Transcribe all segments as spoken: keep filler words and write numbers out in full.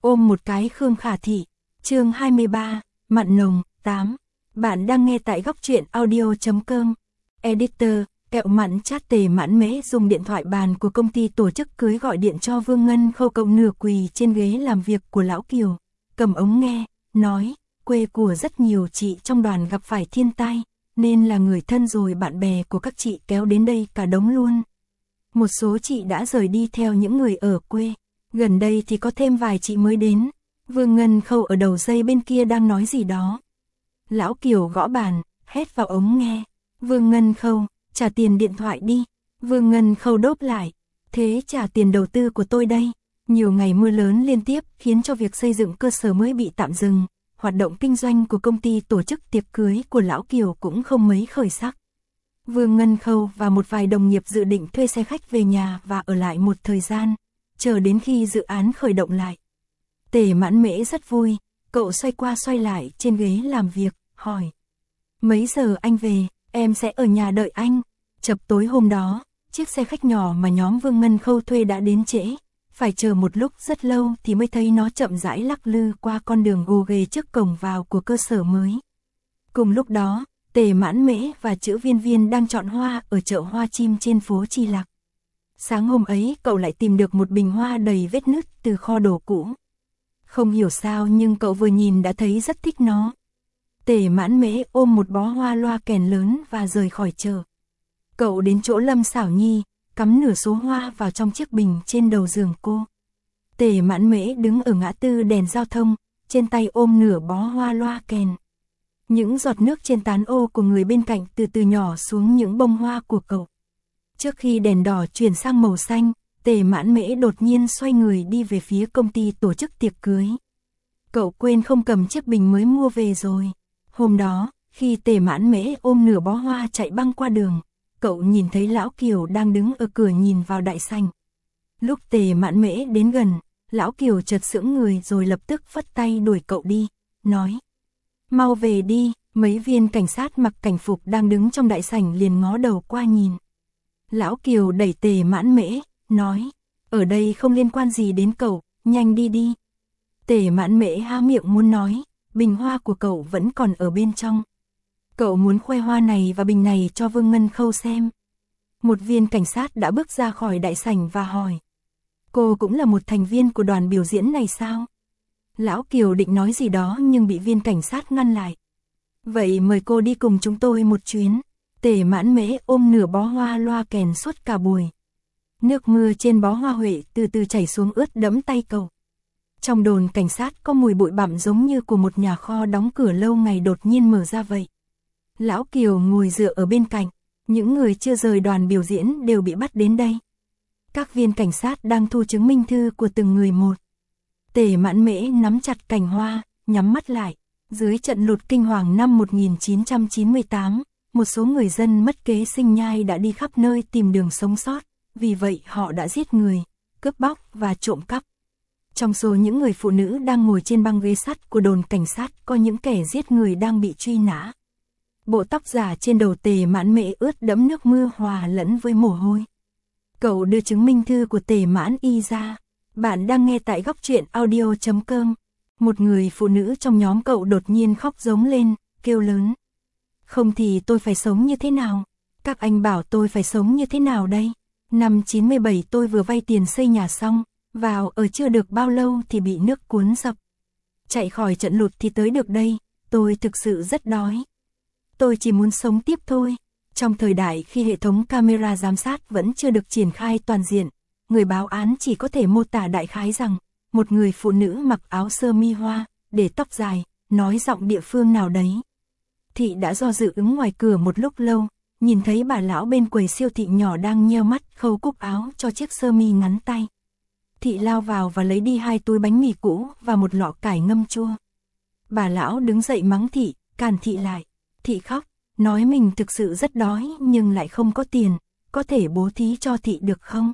ôm một cái Khương Khả Thị. Chương hai mươi ba, Mặn Nồng, tám. Bạn đang nghe tại góc truyện audio chấm com. Editor, kẹo mặn chat Tề Mãn Mễ dùng điện thoại bàn của công ty tổ chức cưới gọi điện cho Vương Ngân Khâu cậu nửa quỳ trên ghế làm việc của Lão Kiều, cầm ống nghe, nói, quê của rất nhiều chị trong đoàn gặp phải thiên tai, nên là người thân rồi bạn bè của các chị kéo đến đây cả đống luôn. Một số chị đã rời đi theo những người ở quê, gần đây thì có thêm vài chị mới đến. Vương Ngân Khâu ở đầu dây bên kia đang nói gì đó. Lão Kiều gõ bàn, hét vào ống nghe. Vương Ngân Khâu, trả tiền điện thoại đi. Vương Ngân Khâu đốp lại. Thế trả tiền đầu tư của tôi đây. Nhiều ngày mưa lớn liên tiếp khiến cho việc xây dựng cơ sở mới bị tạm dừng. Hoạt động kinh doanh của công ty tổ chức tiệc cưới của Lão Kiều cũng không mấy khởi sắc. Vương Ngân Khâu và một vài đồng nghiệp dự định thuê xe khách về nhà và ở lại một thời gian, chờ đến khi dự án khởi động lại. Tề Mãn Mễ rất vui, cậu xoay qua xoay lại trên ghế làm việc, hỏi. Mấy giờ anh về, em sẽ ở nhà đợi anh. Chập tối hôm đó, chiếc xe khách nhỏ mà nhóm Vương Ngân Khâu thuê đã đến trễ. Phải chờ một lúc rất lâu thì mới thấy nó chậm rãi lắc lư qua con đường gồ ghề trước cổng vào của cơ sở mới. Cùng lúc đó, Tề Mãn Mễ và Chữ Viên Viên đang chọn hoa ở chợ hoa chim trên phố Chi Lặc. Sáng hôm ấy cậu lại tìm được một bình hoa đầy vết nứt từ kho đồ cũ. Không hiểu sao nhưng cậu vừa nhìn đã thấy rất thích nó. Tề Mãn Mễ ôm một bó hoa loa kèn lớn và rời khỏi chợ. Cậu đến chỗ Lâm Xảo Nhi, cắm nửa số hoa vào trong chiếc bình trên đầu giường cô. Tề Mãn Mễ đứng ở ngã tư đèn giao thông, trên tay ôm nửa bó hoa loa kèn. Những giọt nước trên tán ô của người bên cạnh từ từ nhỏ xuống những bông hoa của cậu. Trước khi đèn đỏ chuyển sang màu xanh, Tề Mãn Mễ đột nhiên xoay người đi về phía công ty tổ chức tiệc cưới. Cậu quên không cầm chiếc bình mới mua về rồi. Hôm đó, khi Tề Mãn Mễ ôm nửa bó hoa chạy băng qua đường, cậu nhìn thấy Lão Kiều đang đứng ở cửa nhìn vào đại sảnh. Lúc Tề Mãn Mễ đến gần, Lão Kiều chợt sững người rồi lập tức phất tay đuổi cậu đi, nói. Mau về đi, mấy viên cảnh sát mặc cảnh phục đang đứng trong đại sảnh liền ngó đầu qua nhìn. Lão Kiều đẩy Tề Mãn Mễ, nói, ở đây không liên quan gì đến cậu, nhanh đi đi. Tề Mãn Mễ há miệng muốn nói, bình hoa của cậu vẫn còn ở bên trong. Cậu muốn khoe hoa này và bình này cho Vương Ngân Khâu xem. Một viên cảnh sát đã bước ra khỏi đại sảnh và hỏi. Cô cũng là một thành viên của đoàn biểu diễn này sao? Lão Kiều định nói gì đó nhưng bị viên cảnh sát ngăn lại. Vậy mời cô đi cùng chúng tôi một chuyến. Tề Mãn Mễ ôm nửa bó hoa loa kèn suốt cả buổi. Nước mưa trên bó hoa huệ từ từ chảy xuống ướt đẫm tay cậu. Trong đồn cảnh sát có mùi bụi bặm giống như của một nhà kho đóng cửa lâu ngày đột nhiên mở ra vậy. Lão Kiều ngồi dựa ở bên cạnh, những người chưa rời đoàn biểu diễn đều bị bắt đến đây. Các viên cảnh sát đang thu chứng minh thư của từng người một. Tề Mãn Mễ nắm chặt cành hoa, nhắm mắt lại. Dưới trận lụt kinh hoàng năm một nghìn chín trăm chín mươi tám, một số người dân mất kế sinh nhai đã đi khắp nơi tìm đường sống sót, vì vậy họ đã giết người, cướp bóc và trộm cắp. Trong số những người phụ nữ đang ngồi trên băng ghế sắt của đồn cảnh sát có những kẻ giết người đang bị truy nã. Bộ tóc giả trên đầu Tề Mãn Mễ ướt đẫm nước mưa hòa lẫn với mồ hôi. Cậu đưa chứng minh thư của Tề Mãn Y ra. Bạn đang nghe tại góc truyện audio chấm com. Một người phụ nữ trong nhóm cậu đột nhiên khóc giống lên, kêu lớn. Không thì tôi phải sống như thế nào? Các anh bảo tôi phải sống như thế nào đây? Năm chín mươi bảy tôi vừa vay tiền xây nhà xong, vào ở chưa được bao lâu thì bị nước cuốn dập. Chạy khỏi trận lụt thì tới được đây, tôi thực sự rất đói. Tôi chỉ muốn sống tiếp thôi. Trong thời đại khi hệ thống camera giám sát vẫn chưa được triển khai toàn diện, người báo án chỉ có thể mô tả đại khái rằng, một người phụ nữ mặc áo sơ mi hoa, để tóc dài, nói giọng địa phương nào đấy. Thị đã do dự ứng ngoài cửa một lúc lâu, nhìn thấy bà lão bên quầy siêu thị nhỏ đang nheo mắt khâu cúc áo cho chiếc sơ mi ngắn tay. Thị lao vào và lấy đi hai túi bánh mì cũ và một lọ cải ngâm chua. Bà lão đứng dậy mắng Thị, cản Thị lại. Thị khóc, nói mình thực sự rất đói nhưng lại không có tiền, có thể bố thí cho Thị được không?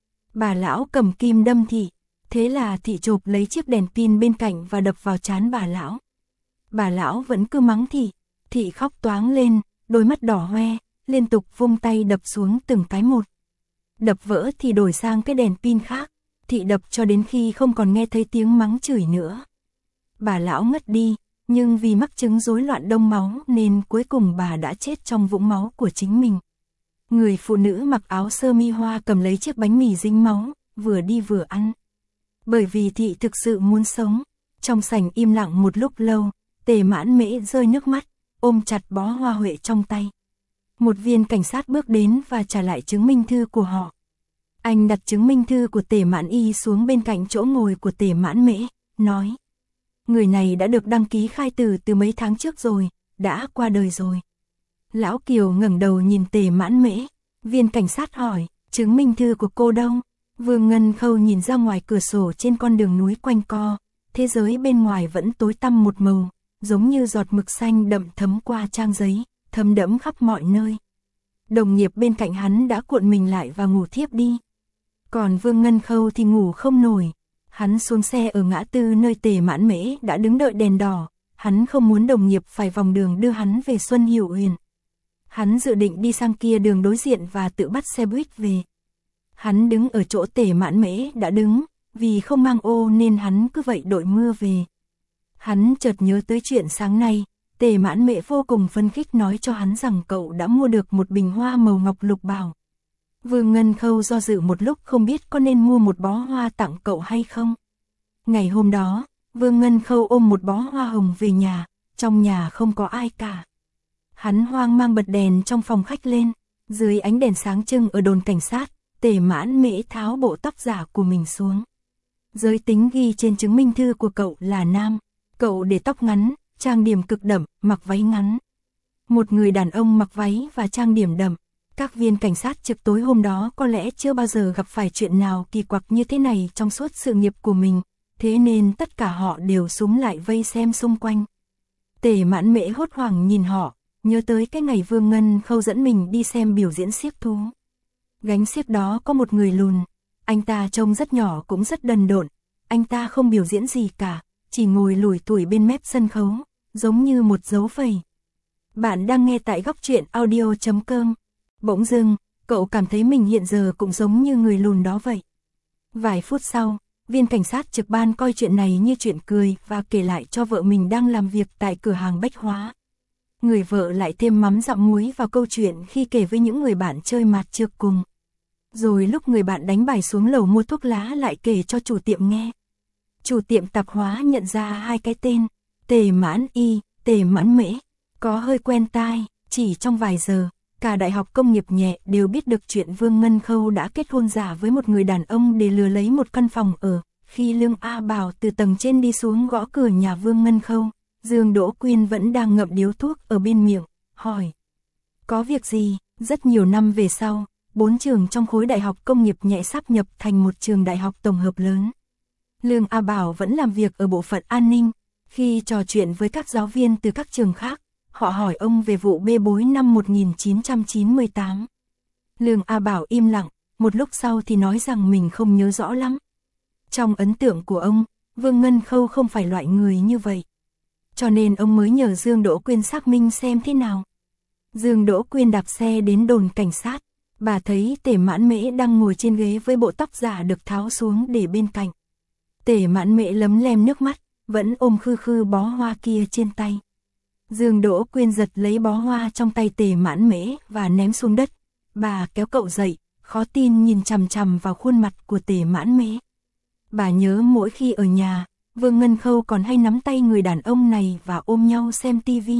Bà lão cầm kim đâm Thị, thế là Thị chộp lấy chiếc đèn pin bên cạnh và đập vào trán bà lão. Bà lão vẫn cứ mắng Thị, Thị khóc toáng lên, đôi mắt đỏ hoe, liên tục vung tay đập xuống từng cái một. Đập vỡ thì đổi sang cái đèn pin khác, thị đập cho đến khi không còn nghe thấy tiếng mắng chửi nữa. Bà lão ngất đi, nhưng vì mắc chứng rối loạn đông máu nên cuối cùng bà đã chết trong vũng máu của chính mình. Người phụ nữ mặc áo sơ mi hoa cầm lấy chiếc bánh mì dính máu, vừa đi vừa ăn. Bởi vì thị thực sự muốn sống. Trong sảnh im lặng một lúc lâu, Tề Mãn Mễ rơi nước mắt, ôm chặt bó hoa huệ trong tay. Một viên cảnh sát bước đến và trả lại chứng minh thư của họ. Anh đặt chứng minh thư của Tề Mãn Y xuống bên cạnh chỗ ngồi của Tề Mãn Mễ, nói: người này đã được đăng ký khai tử từ mấy tháng trước rồi, đã qua đời rồi. Lão Kiều ngẩng đầu nhìn Tề Mãn Mễ, viên cảnh sát hỏi: chứng minh thư của cô đâu? Vương Ngân Khâu nhìn ra ngoài cửa sổ trên con đường núi quanh co, thế giới bên ngoài vẫn tối tăm một màu, giống như giọt mực xanh đậm thấm qua trang giấy, thấm đẫm khắp mọi nơi. Đồng nghiệp bên cạnh hắn đã cuộn mình lại và ngủ thiếp đi. Còn Vương Ngân Khâu thì ngủ không nổi. Hắn xuống xe ở ngã tư nơi Tề Mãn Mễ đã đứng đợi đèn đỏ, hắn không muốn đồng nghiệp phải vòng đường đưa hắn về Xuân Hiểu Uyển. Hắn dự định đi sang kia đường đối diện và tự bắt xe buýt về. Hắn đứng ở chỗ Tề Mãn Mễ đã đứng, vì không mang ô nên hắn cứ vậy đội mưa về. Hắn chợt nhớ tới chuyện sáng nay, Tề Mãn Mễ vô cùng phấn khích nói cho hắn rằng cậu đã mua được một bình hoa màu ngọc lục bảo. Vương Ngân Khâu do dự một lúc không biết có nên mua một bó hoa tặng cậu hay không. Ngày hôm đó, Vương Ngân Khâu ôm một bó hoa hồng về nhà, trong nhà không có ai cả. Hắn hoang mang bật đèn trong phòng khách lên, dưới ánh đèn sáng trưng ở đồn cảnh sát, Tề Mãn Mễ tháo bộ tóc giả của mình xuống. Giới tính ghi trên chứng minh thư của cậu là nam, cậu để tóc ngắn, trang điểm cực đậm, mặc váy ngắn. Một người đàn ông mặc váy và trang điểm đậm. Các viên cảnh sát trực tối hôm đó có lẽ chưa bao giờ gặp phải chuyện nào kỳ quặc như thế này trong suốt sự nghiệp của mình, thế nên tất cả họ đều xúm lại vây xem xung quanh. Tề Mãn Mễ hốt hoảng nhìn họ, nhớ tới cái ngày Vương Ngân Khâu dẫn mình đi xem biểu diễn xiếc thú. Gánh xiếc đó có một người lùn, anh ta trông rất nhỏ cũng rất đần độn, anh ta không biểu diễn gì cả, chỉ ngồi lủi thủi bên mép sân khấu, giống như một dấu phẩy. Bạn đang nghe tại góc truyện audio chấm com. Bỗng dưng, cậu cảm thấy mình hiện giờ cũng giống như người lùn đó vậy. Vài phút sau, viên cảnh sát trực ban coi chuyện này như chuyện cười và kể lại cho vợ mình đang làm việc tại cửa hàng bách hóa. Người vợ lại thêm mắm dặm muối vào câu chuyện khi kể với những người bạn chơi mạt trược cùng. Rồi lúc người bạn đánh bài xuống lầu mua thuốc lá lại kể cho chủ tiệm nghe. Chủ tiệm tạp hóa nhận ra hai cái tên, Tề Mãn Y, Tề Mãn Mễ, có hơi quen tai. Chỉ trong vài giờ, cả Đại học Công nghiệp nhẹ đều biết được chuyện Vương Ngân Khâu đã kết hôn giả với một người đàn ông để lừa lấy một căn phòng ở. Khi Lương A Bảo từ tầng trên đi xuống gõ cửa nhà Vương Ngân Khâu, Dương Đỗ Quyên vẫn đang ngậm điếu thuốc ở bên miệng, hỏi: có việc gì? Rất nhiều năm về sau, bốn trường trong khối Đại học Công nghiệp nhẹ sáp nhập thành một trường đại học tổng hợp lớn. Lương A Bảo vẫn làm việc ở bộ phận an ninh. Khi trò chuyện với các giáo viên từ các trường khác, họ hỏi ông về vụ bê bối năm một nghìn chín trăm chín mươi tám. Lương A Bảo im lặng, một lúc sau thì nói rằng mình không nhớ rõ lắm. Trong ấn tượng của ông, Vương Ngân Khâu không phải loại người như vậy. Cho nên ông mới nhờ Dương Đỗ Quyên xác minh xem thế nào. Dương Đỗ Quyên đạp xe đến đồn cảnh sát. Bà thấy Tề Mãn Mễ đang ngồi trên ghế với bộ tóc giả được tháo xuống để bên cạnh. Tề Mãn Mễ lấm lem nước mắt, vẫn ôm khư khư bó hoa kia trên tay. Dương Đỗ Quyên giật lấy bó hoa trong tay Tề Mãn Mễ và ném xuống đất. Bà kéo cậu dậy, khó tin nhìn chằm chằm vào khuôn mặt của Tề Mãn Mễ. Bà nhớ mỗi khi ở nhà, Vương Ngân Khâu còn hay nắm tay người đàn ông này và ôm nhau xem tivi.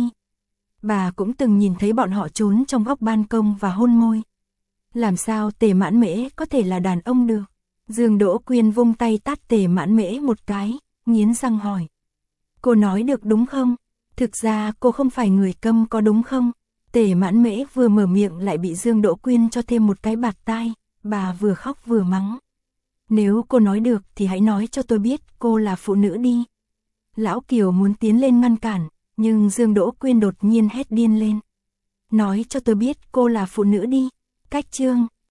Bà cũng từng nhìn thấy bọn họ trốn trong góc ban công và hôn môi. Làm sao Tề Mãn Mễ có thể là đàn ông được? Dương Đỗ Quyên vung tay tát Tề Mãn Mễ một cái, nghiến răng hỏi: cô nói được đúng không? Thực ra cô không phải người câm có đúng không? Tề Mãn Mễ vừa mở miệng lại bị Dương Đỗ Quyên cho thêm một cái bạt tai, bà vừa khóc vừa mắng. Nếu cô nói được thì hãy nói cho tôi biết cô là phụ nữ đi. Lão Kiều muốn tiến lên ngăn cản, nhưng Dương Đỗ Quyên đột nhiên hét điên lên. Nói cho tôi biết cô là phụ nữ đi. Cách chương